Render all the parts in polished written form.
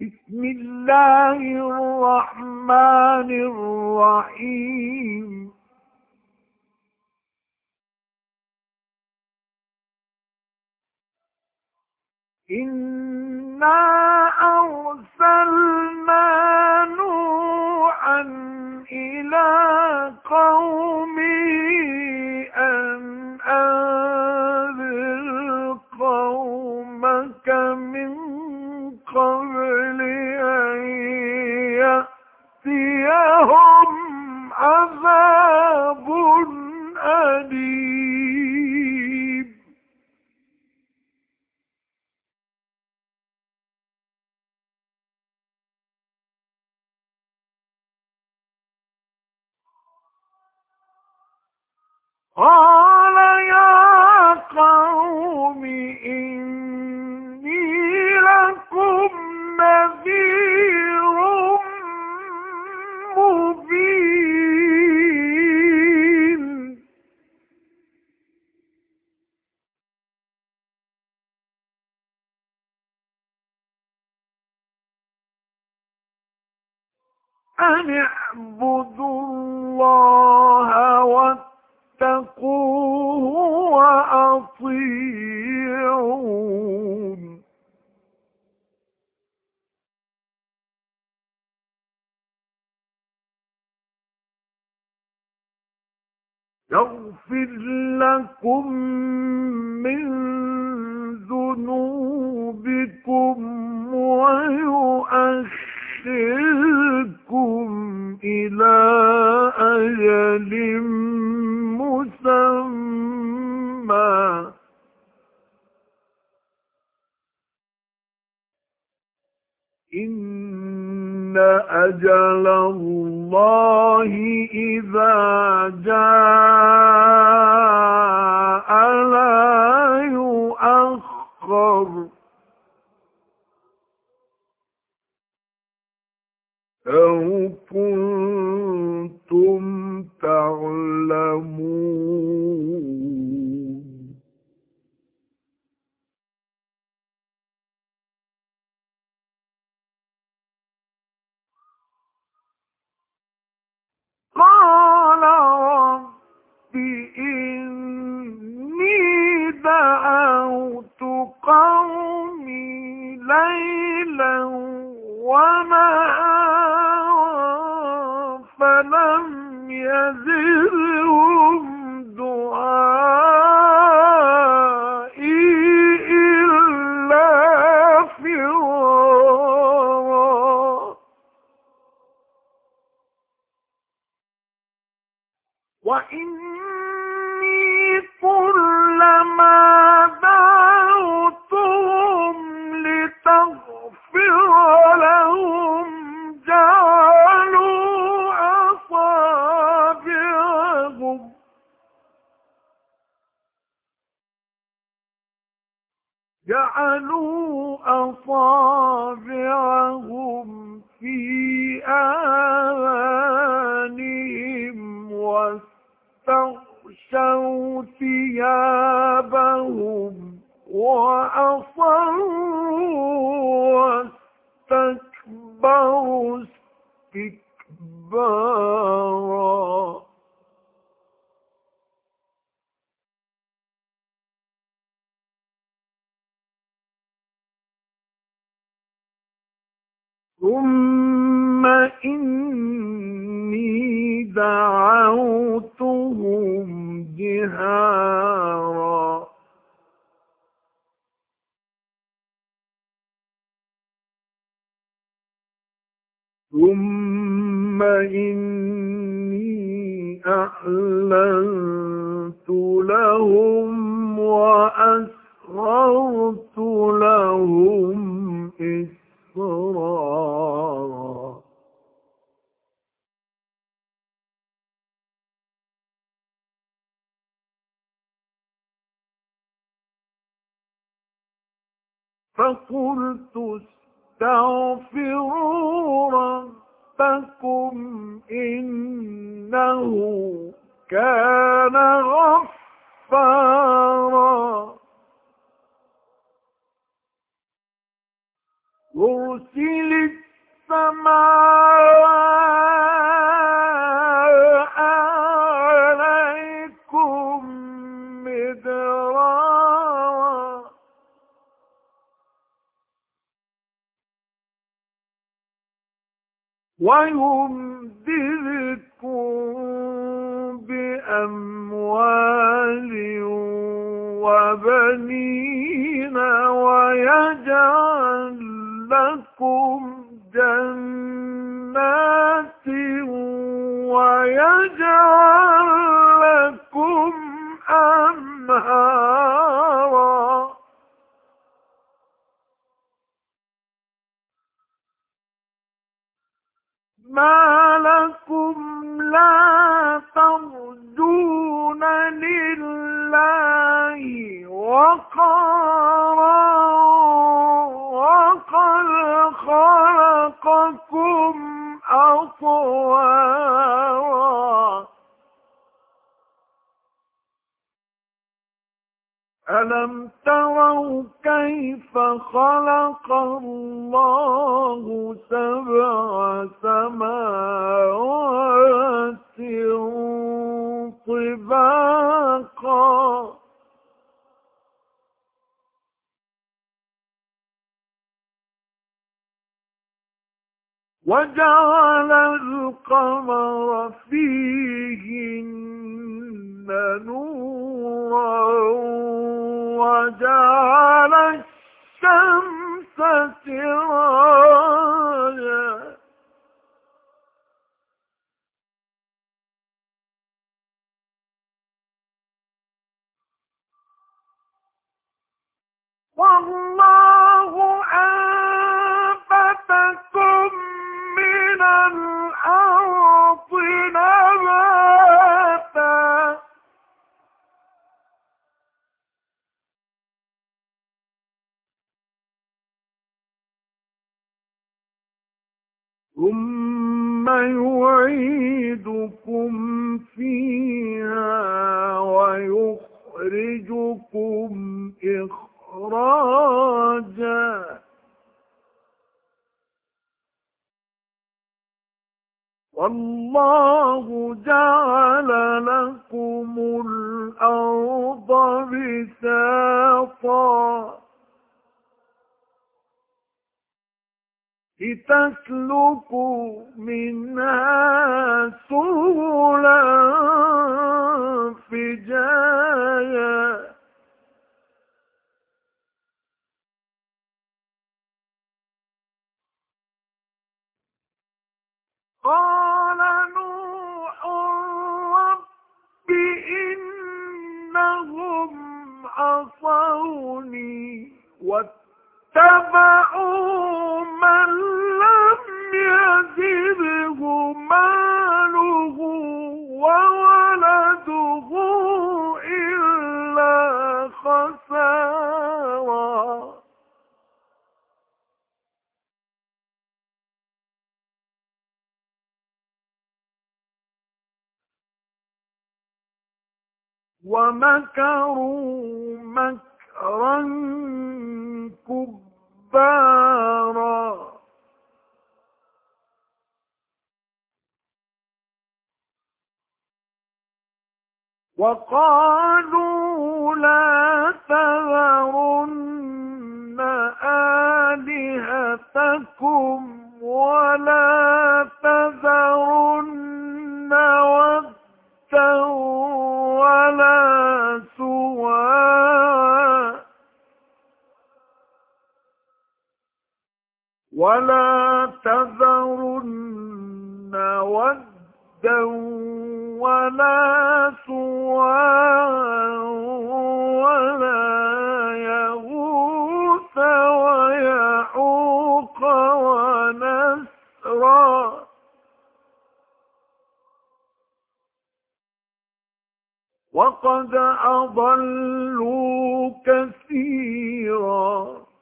بسم الله الرحمن الرحيم. إنا أرسلنا نوحا إلى قومه أن أنذر قومك من قبل أن يأتيهم عذاب أليم. قال يا قوم إني لكم نذير مبين. أن اعبدوا الله واتقوه وأطيعون. يغفر لكم من ذنوبكم ويؤخركم إلى أجل مسمى. إن أجل الله إذا جاء لا يؤخر. لو كنتم تعلمون. قال رب إني دعوت قومي ليلا ونهارا فلم يزدهم دعائي إلا فرارا. وإني كلما دعوتهم لتغفر لهم جعلوا أصابعهم في آذانهم واستغشوا ثيابهم وأصروا واستكبروا استكبارا. ثم إني دعوتهم جهارا ثم إني أعلنت لهم وأسررت لهم إسرارا. فقلت استغفروا ربكم إنه كان غفارا يرسل السماء عليكم مدرارا ويمددكم بأموال وبنين ويجعل لكم جنات ويجعل لكم أنهارا ما لكم لا ترجون لله وقارا وقد خلقكم أطوارا ألم تروا كيف خلق الله سبع سماوات طباقا وجعل القمر فيهن نورا وجعل الشمس سراجا والله أنبتكم من الأرض نباتا ثم يعيدكم فيها ويخرجكم إخراجا والله جعل لكم الأرض بساطا لتسلكوا منها سبلا فجاجا قال نوح رب إنهم عصوني واتبعوا من لم يزده ماله وولده إلا خسارا ومكروا مكرا كبارا وقالوا لا تذرن آلهتكم ولا تذرن ودا ولا سواعا ولا تذرن ودا ولا سواعا ولا يغوث ويعوق ونسرا وقد أضلوا كثيرا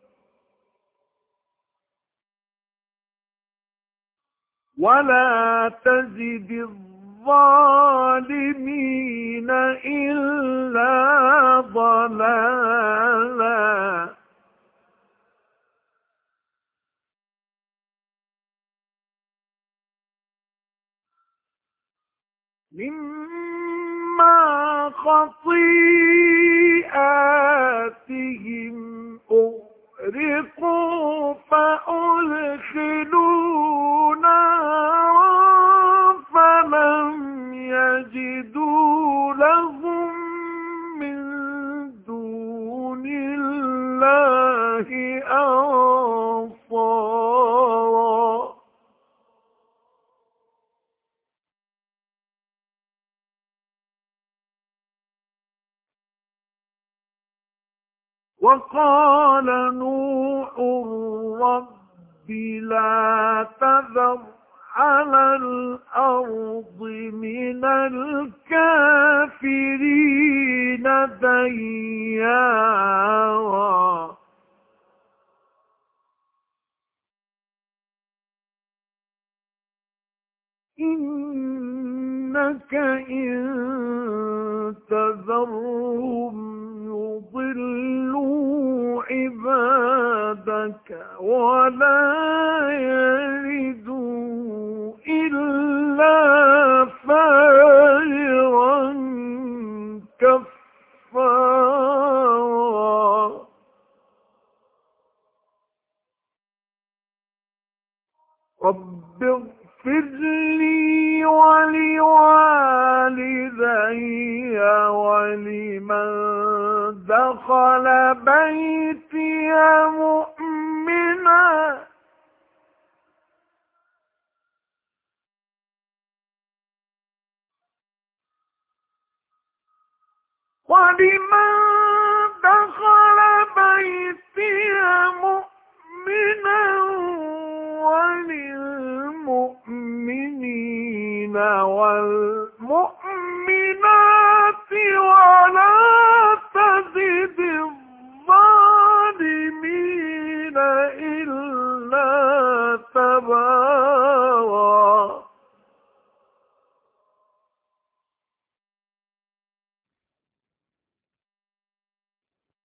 ولا تزد الظالمين إلا ضلالا مما خطيئاتهم أغرقوا فأدخلوا نارا فلم يجدوا لهم من دون الله أنصارا. وقال نوح رب لا تذر على الأرض من الكافرين ديارا إنك إن تذرهم يضلوا عبادك ولا يلدوا إلا فاجرا كفارا. رب اغفر لي ولوالدي ولمن دخل بيتي مؤمنا وللمؤمنين والمؤمنات